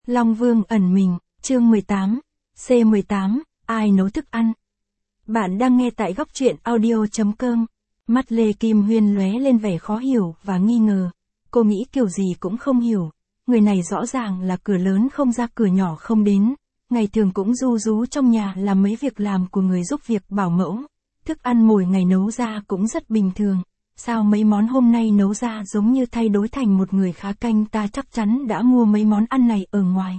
Long Vương ẩn mình, chương 18, C18, ai nấu thức ăn? Bạn đang nghe tại góc truyện audio.com. Mắt Lê Kim Huyên lóe lên vẻ khó hiểu và nghi ngờ. Cô nghĩ kiểu gì cũng không hiểu. Người này rõ ràng là cửa lớn không ra cửa nhỏ không đến. Ngày thường cũng ru rú trong nhà làm mấy việc làm của người giúp việc bảo mẫu. Thức ăn mỗi ngày nấu ra cũng rất bình thường. Sao mấy món hôm nay nấu ra giống như thay đổi thành một người khá canh, ta chắc chắn đã mua mấy món ăn này ở ngoài.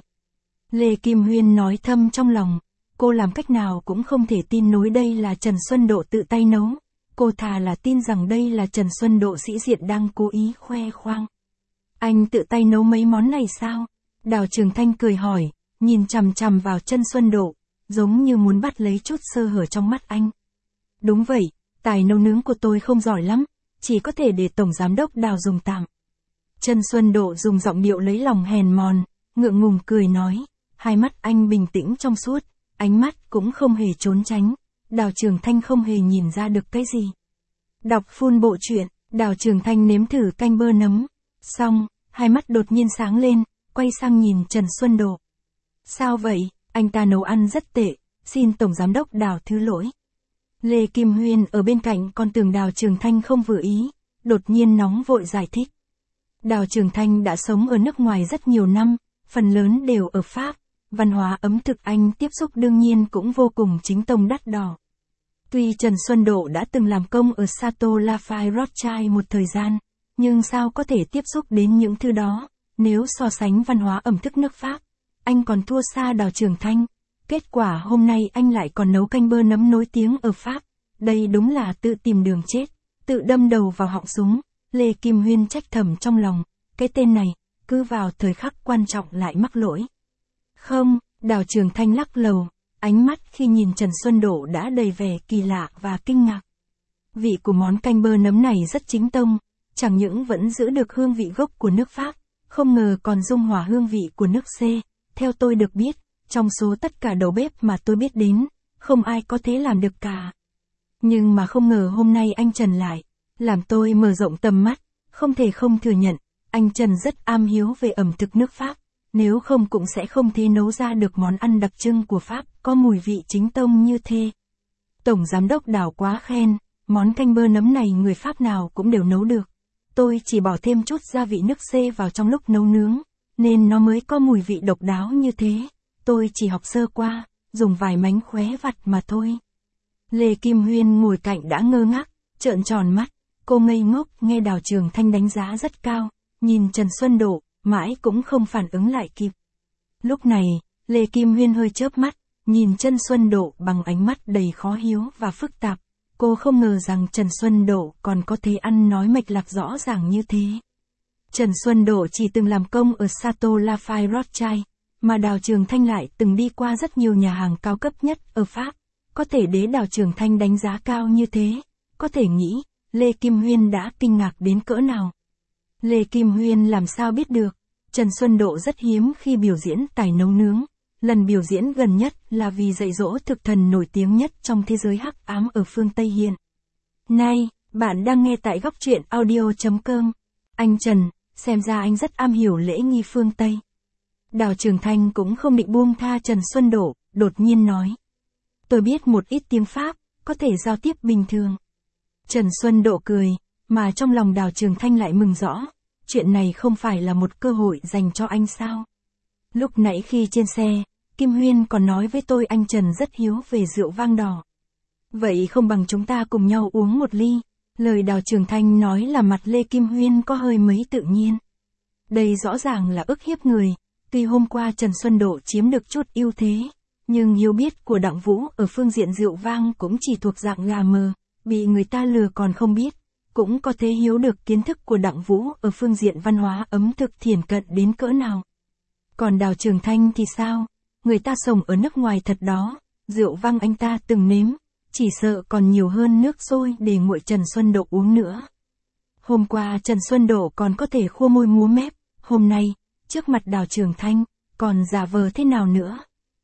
Lê Kim Huyên nói thầm trong lòng, cô làm cách nào cũng không thể tin nổi đây là Trần Xuân Độ tự tay nấu. Cô thà là tin rằng đây là Trần Xuân Độ sĩ diện đang cố ý khoe khoang. Anh tự tay nấu mấy món này sao? Đào Trường Thanh cười hỏi, nhìn chằm chằm vào Trần Xuân Độ, giống như muốn bắt lấy chút sơ hở trong mắt anh. Đúng vậy, tài nấu nướng của tôi không giỏi lắm, chỉ có thể để Tổng Giám đốc Đào dùng tạm. Trần Xuân Độ dùng giọng điệu lấy lòng hèn mòn, ngượng ngùng cười nói, hai mắt anh bình tĩnh trong suốt, ánh mắt cũng không hề trốn tránh. Đào Trường Thanh không hề nhìn ra được cái gì. Đọc full bộ truyện, Đào Trường Thanh nếm thử canh bơ nấm. Xong, hai mắt đột nhiên sáng lên, quay sang nhìn Trần Xuân Độ. Sao vậy, anh ta nấu ăn rất tệ, xin Tổng Giám đốc Đào thứ lỗi. Lê Kim Huyên ở bên cạnh còn tưởng Đào Trường Thanh không vừa ý, đột nhiên nóng vội giải thích. Đào Trường Thanh đã sống ở nước ngoài rất nhiều năm, phần lớn đều ở Pháp, văn hóa ẩm thực Anh tiếp xúc đương nhiên cũng vô cùng chính tông đắt đỏ. Tuy Trần Xuân Độ đã từng làm công ở Chateau Lafayette Rothschild một thời gian, nhưng sao có thể tiếp xúc đến những thứ đó, nếu so sánh văn hóa ẩm thực nước Pháp, anh còn thua xa Đào Trường Thanh. Kết quả hôm nay anh lại còn nấu canh bơ nấm nổi tiếng ở Pháp, đây đúng là tự tìm đường chết, tự đâm đầu vào họng súng. Lê Kim Huyên trách thầm trong lòng, cái tên này, cứ vào thời khắc quan trọng lại mắc lỗi. Không, Đào Trường Thanh lắc lầu, ánh mắt khi nhìn Trần Xuân Độ đã đầy vẻ kỳ lạ và kinh ngạc. Vị của món canh bơ nấm này rất chính tông, chẳng những vẫn giữ được hương vị gốc của nước Pháp, không ngờ còn dung hòa hương vị của nước C. Theo tôi được biết, trong số tất cả đầu bếp mà tôi biết đến, không ai có thể làm được cả. Nhưng mà không ngờ hôm nay anh Trần lại, làm tôi mở rộng tầm mắt, không thể không thừa nhận, anh Trần rất am hiếu về ẩm thực nước Pháp, nếu không cũng sẽ không thể nấu ra được món ăn đặc trưng của Pháp, có mùi vị chính tông như thế. Tổng Giám đốc Đào quá khen, món canh bơ nấm này người Pháp nào cũng đều nấu được. Tôi chỉ bỏ thêm chút gia vị nước C vào trong lúc nấu nướng, nên nó mới có mùi vị độc đáo như thế. Tôi chỉ học sơ qua, dùng vài mánh khóe vặt mà thôi. Lê Kim Huyên ngồi cạnh đã ngơ ngác, trợn tròn mắt, cô ngây ngốc nghe Đào Trường Thanh đánh giá rất cao, nhìn Trần Xuân Độ, mãi cũng không phản ứng lại kịp. Lúc này, Lê Kim Huyên hơi chớp mắt, nhìn Trần Xuân Độ bằng ánh mắt đầy khó hiểu và phức tạp. Cô không ngờ rằng Trần Xuân Độ còn có thể ăn nói mạch lạc rõ ràng như thế. Trần Xuân Độ chỉ từng làm công ở Chateau Lafayette Rothschild, mà Đào Trường Thanh lại từng đi qua rất nhiều nhà hàng cao cấp nhất ở Pháp. Có thể để Đào Trường Thanh đánh giá cao như thế, có thể nghĩ, Lê Kim Huyên đã kinh ngạc đến cỡ nào. Lê Kim Huyên làm sao biết được, Trần Xuân Độ rất hiếm khi biểu diễn tài nấu nướng. Lần biểu diễn gần nhất là vì dạy dỗ thực thần nổi tiếng nhất trong thế giới hắc ám ở phương Tây hiện. Này, bạn đang nghe tại góc truyện audio.com. Anh Trần, xem ra anh rất am hiểu lễ nghi phương Tây. Đào Trường Thanh cũng không định buông tha Trần Xuân Độ, đột nhiên nói. Tôi biết một ít tiếng Pháp, có thể giao tiếp bình thường. Trần Xuân Độ cười, mà trong lòng Đào Trường Thanh lại mừng rõ. Chuyện này không phải là một cơ hội dành cho anh sao? Lúc nãy khi trên xe, Kim Huyên còn nói với tôi anh Trần rất hiếu về rượu vang đỏ. Vậy không bằng chúng ta cùng nhau uống một ly. Lời Đào Trường Thanh nói là mặt Lê Kim Huyên có hơi mấy tự nhiên. Đây rõ ràng là ức hiếp người. Tuy hôm qua Trần Xuân Độ chiếm được chút ưu thế, nhưng hiểu biết của Đặng Vũ ở phương diện rượu vang cũng chỉ thuộc dạng gà mờ, bị người ta lừa còn không biết. Cũng có thể hiểu được kiến thức của Đặng Vũ ở phương diện văn hóa ẩm thực thiển cận đến cỡ nào. Còn Đào Trường Thanh thì sao? Người ta sống ở nước ngoài thật đó, rượu vang anh ta từng nếm, chỉ sợ còn nhiều hơn nước sôi để nguội Trần Xuân Độ uống nữa. Hôm qua Trần Xuân Độ còn có thể khua môi múa mép, hôm nay, trước mặt Đào Trường Thanh, còn giả vờ thế nào nữa?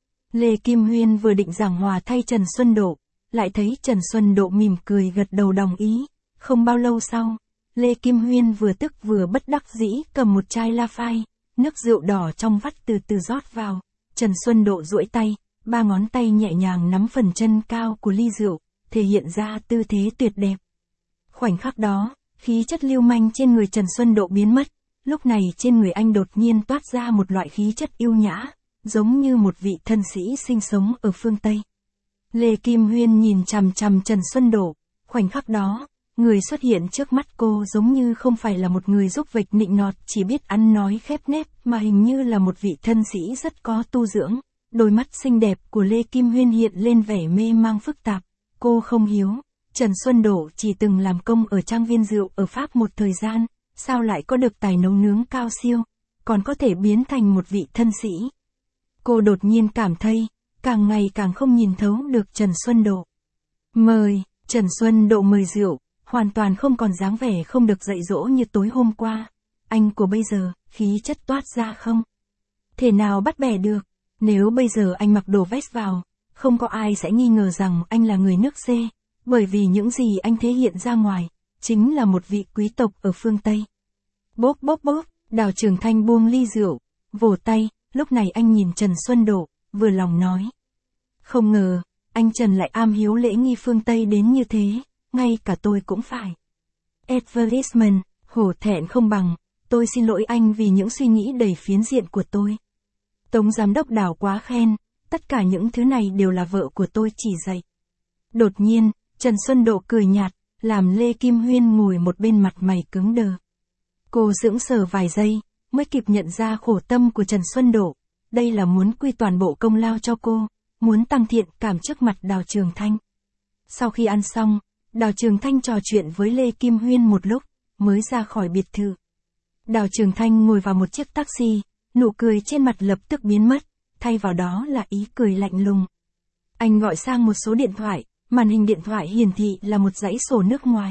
Lê Kim Huyên vừa định giảng hòa thay Trần Xuân Độ, lại thấy Trần Xuân Độ mỉm cười gật đầu đồng ý. Không bao lâu sau, Lê Kim Huyên vừa tức vừa bất đắc dĩ cầm một chai Lafay, nước rượu đỏ trong vắt từ từ rót vào. Trần Xuân Độ duỗi tay, 3 ngón tay nhẹ nhàng nắm phần chân cao của ly rượu, thể hiện ra tư thế tuyệt đẹp. Khoảnh khắc đó, khí chất lưu manh trên người Trần Xuân Độ biến mất, lúc này trên người anh đột nhiên toát ra một loại khí chất yêu nhã, giống như một vị thân sĩ sinh sống ở phương Tây. Lê Kim Huyên nhìn chằm chằm Trần Xuân Độ, khoảnh khắc đó, người xuất hiện trước mắt cô giống như không phải là một người giúp vịch nịnh nọt chỉ biết ăn nói khép nép mà hình như là một vị thân sĩ rất có tu dưỡng. Đôi mắt xinh đẹp của Lê Kim Huyên hiện lên vẻ mê mang phức tạp. Cô không hiểu, Trần Xuân Độ chỉ từng làm công ở trang viên rượu ở Pháp một thời gian, sao lại có được tài nấu nướng cao siêu, còn có thể biến thành một vị thân sĩ. Cô đột nhiên cảm thấy, càng ngày càng không nhìn thấu được Trần Xuân Độ. Mời, Trần Xuân Độ mời rượu, hoàn toàn không còn dáng vẻ không được dạy dỗ như tối hôm qua. Anh của bây giờ, khí chất toát ra không thể nào bắt bẻ được. Nếu bây giờ anh mặc đồ vest vào, không có ai sẽ nghi ngờ rằng anh là người nước C, bởi vì những gì anh thể hiện ra ngoài, chính là một vị quý tộc ở phương Tây. Bốp bốp bốp, Đào Trường Thanh buông ly rượu, vỗ tay, lúc này anh nhìn Trần Xuân Độ, vừa lòng nói. Không ngờ, anh Trần lại am hiếu lễ nghi phương Tây đến như thế, ngay cả tôi cũng phải. Advertisement, hổ thẹn không bằng, tôi xin lỗi anh vì những suy nghĩ đầy phiến diện của tôi. Tống giám đốc Đào quá khen, tất cả những thứ này đều là vợ của tôi chỉ dạy. Đột nhiên, Trần Xuân Độ cười nhạt, làm Lê Kim Huyên ngồi một bên mặt mày cứng đờ. Cô sững sờ vài giây, mới kịp nhận ra khổ tâm của Trần Xuân Độ, đây là muốn quy toàn bộ công lao cho cô, muốn tăng thiện cảm trước mặt Đào Trường Thanh. Sau khi ăn xong, Đào Trường Thanh trò chuyện với Lê Kim Huyên một lúc, mới ra khỏi biệt thự. Đào Trường Thanh ngồi vào một chiếc taxi, nụ cười trên mặt lập tức biến mất, thay vào đó là ý cười lạnh lùng. Anh gọi sang một số điện thoại, màn hình điện thoại hiển thị là một dãy sổ nước ngoài.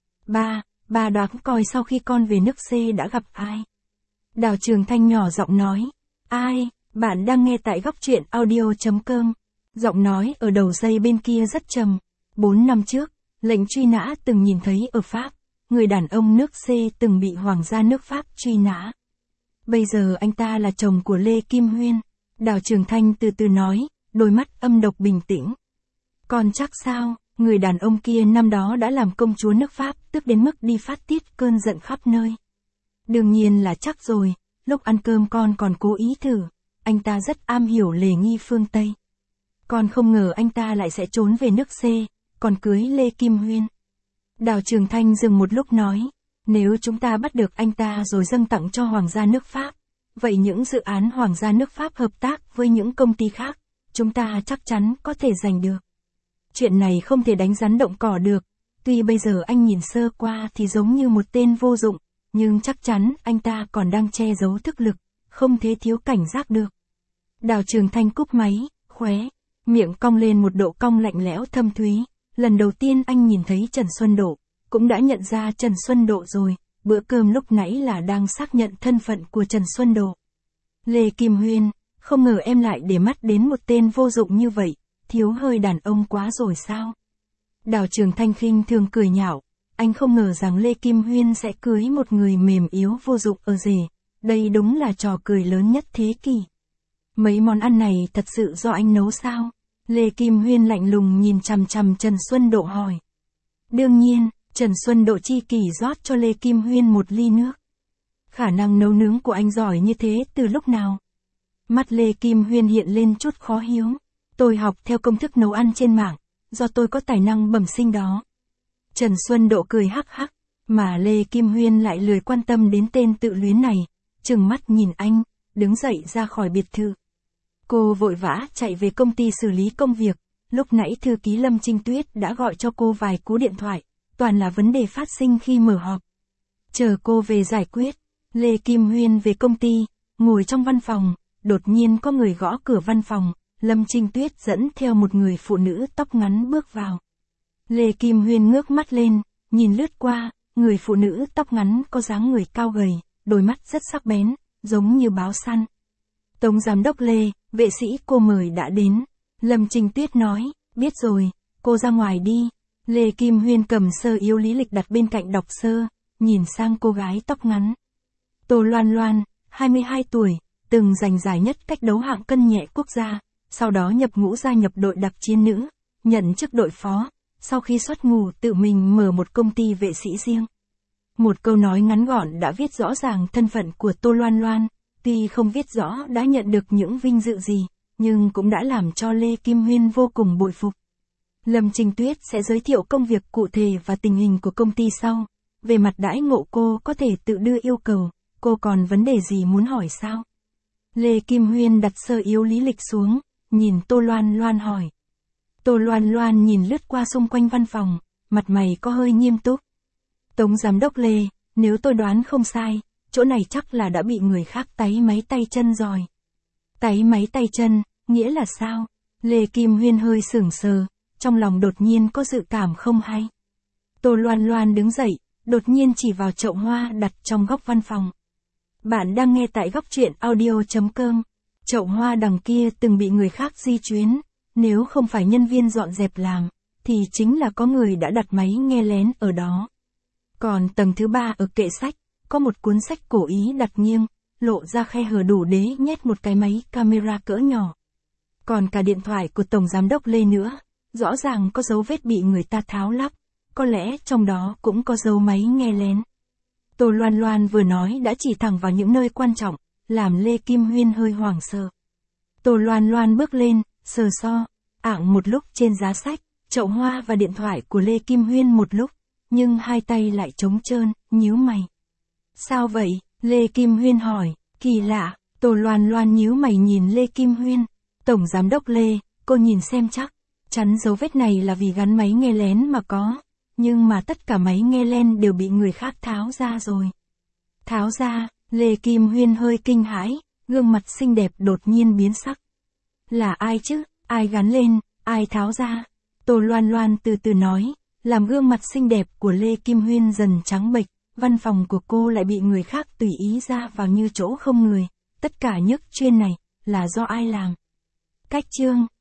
Ba đoán coi sau khi con về nước C đã gặp ai? Đào Trường Thanh nhỏ giọng nói. Ai? Bạn đang nghe tại góc truyện audio.com. Giọng nói ở đầu dây bên kia rất trầm. 4 năm trước, lệnh truy nã từng nhìn thấy ở Pháp, người đàn ông nước C từng bị hoàng gia nước Pháp truy nã. Bây giờ anh ta là chồng của Lê Kim Huyên. Đào Trường Thanh từ từ nói, đôi mắt âm độc bình tĩnh. Còn chắc sao, người đàn ông kia năm đó đã làm công chúa nước Pháp, tức đến mức đi phát tiết cơn giận khắp nơi. Đương nhiên là chắc rồi, lúc ăn cơm con còn cố ý thử, anh ta rất am hiểu lề nghi phương Tây. Con không ngờ anh ta lại sẽ trốn về nước C, còn cưới Lê Kim Huyên. Đào Trường Thanh dừng một lúc nói, nếu chúng ta bắt được anh ta rồi dâng tặng cho hoàng gia nước Pháp, vậy những dự án hoàng gia nước Pháp hợp tác với những công ty khác, chúng ta chắc chắn có thể giành được. Chuyện này không thể đánh rắn động cỏ được, tuy bây giờ anh nhìn sơ qua thì giống như một tên vô dụng, nhưng chắc chắn anh ta còn đang che giấu thực lực, không thể thiếu cảnh giác được. Đào Trường Thanh cúp máy, khóe miệng cong lên một độ cong lạnh lẽo thâm thúy. Lần đầu tiên anh nhìn thấy Trần Xuân Độ, cũng đã nhận ra Trần Xuân Độ rồi, bữa cơm lúc nãy là đang xác nhận thân phận của Trần Xuân Độ. Lê Kim Huyên, không ngờ em lại để mắt đến một tên vô dụng như vậy, thiếu hơi đàn ông quá rồi sao? Đào Trường Thanh khinh thường cười nhạo, anh không ngờ rằng Lê Kim Huyên sẽ cưới một người mềm yếu vô dụng ở rể, đây đúng là trò cười lớn nhất thế kỷ. Mấy món ăn này thật sự do anh nấu sao? Lê Kim Huyên lạnh lùng nhìn chằm chằm Trần Xuân Độ hỏi. Đương nhiên, Trần Xuân Độ chi kỷ rót cho Lê Kim Huyên một ly nước. Khả năng nấu nướng của anh giỏi như thế từ lúc nào? Mắt Lê Kim Huyên hiện lên chút khó hiểu. Tôi học theo công thức nấu ăn trên mạng, do tôi có tài năng bẩm sinh đó. Trần Xuân Độ cười hắc hắc, mà Lê Kim Huyên lại lười quan tâm đến tên tự luyến này, trừng mắt nhìn anh, đứng dậy ra khỏi biệt thự. Cô vội vã chạy về công ty xử lý công việc, lúc nãy thư ký Lâm Trinh Tuyết đã gọi cho cô vài cú điện thoại, toàn là vấn đề phát sinh khi mở họp. Chờ cô về giải quyết, Lê Kim Huyên về công ty, ngồi trong văn phòng, đột nhiên có người gõ cửa văn phòng, Lâm Trinh Tuyết dẫn theo một người phụ nữ tóc ngắn bước vào. Lê Kim Huyên ngước mắt lên, nhìn lướt qua, người phụ nữ tóc ngắn có dáng người cao gầy, đôi mắt rất sắc bén, giống như báo săn. Tống giám đốc Lê, vệ sĩ cô mời đã đến. Lâm Trinh Tuyết nói, biết rồi, cô ra ngoài đi. Lê Kim Huyên cầm sơ yếu lý lịch đặt bên cạnh đọc sơ, nhìn sang cô gái tóc ngắn. Tô Loan Loan, 22 tuổi, từng giành giải nhất cách đấu hạng cân nhẹ quốc gia, sau đó nhập ngũ gia nhập đội đặc chiến nữ, nhận chức đội phó, sau khi xuất ngũ tự mình mở một công ty vệ sĩ riêng. Một câu nói ngắn gọn đã viết rõ ràng thân phận của Tô Loan Loan, tuy không viết rõ đã nhận được những vinh dự gì, nhưng cũng đã làm cho Lê Kim Huyên vô cùng bội phục. Lâm Trinh Tuyết sẽ giới thiệu công việc cụ thể và tình hình của công ty sau. Về mặt đãi ngộ cô có thể tự đưa yêu cầu, cô còn vấn đề gì muốn hỏi sao? Lê Kim Huyên đặt sơ yếu lý lịch xuống, nhìn Tô Loan Loan hỏi. Tô Loan Loan nhìn lướt qua xung quanh văn phòng, mặt mày có hơi nghiêm túc. Tống giám đốc Lê, nếu tôi đoán không sai, chỗ này chắc là đã bị người khác táy máy tay chân rồi. Táy máy tay chân, nghĩa là sao? Lê Kim Huyên hơi sửng sờ, trong lòng đột nhiên có dự cảm không hay. Tô Loan Loan đứng dậy, đột nhiên chỉ vào chậu hoa đặt trong góc văn phòng. Bạn đang nghe tại góc truyện audio.com. Chậu hoa đằng kia từng bị người khác di chuyển, nếu không phải nhân viên dọn dẹp làm, thì chính là có người đã đặt máy nghe lén ở đó. Còn tầng thứ 3 ở kệ sách, có một cuốn sách cổ ý đặt nghiêng, lộ ra khe hở đủ để nhét một cái máy camera cỡ nhỏ. Còn cả điện thoại của Tổng Giám đốc Lê nữa, rõ ràng có dấu vết bị người ta tháo lắp, có lẽ trong đó cũng có dấu máy nghe lén. Tô Loan Loan vừa nói đã chỉ thẳng vào những nơi quan trọng, làm Lê Kim Huyên hơi hoảng sợ. Tô Loan Loan bước lên, sờ so, ạng một lúc trên giá sách, chậu hoa và điện thoại của Lê Kim Huyên một lúc, nhưng hai tay lại trống trơn, nhíu mày. Sao vậy? Lê Kim Huyên hỏi. Kỳ lạ. Tô Loan Loan nhíu mày nhìn Lê Kim Huyên. Tổng Giám đốc Lê, cô nhìn xem chắc. Chắn dấu vết này là vì gắn máy nghe lén mà có. Nhưng mà tất cả máy nghe lén đều bị người khác tháo ra rồi. Tháo ra? Lê Kim Huyên hơi kinh hãi, gương mặt xinh đẹp đột nhiên biến sắc. Là ai chứ? Ai gắn lên? Ai tháo ra? Tô Loan Loan từ từ nói, làm gương mặt xinh đẹp của Lê Kim Huyên dần trắng bệch, văn phòng của cô lại bị người khác tùy ý ra vào như chỗ không người. Tất cả nhức chuyên này, là do ai làm? Cách chương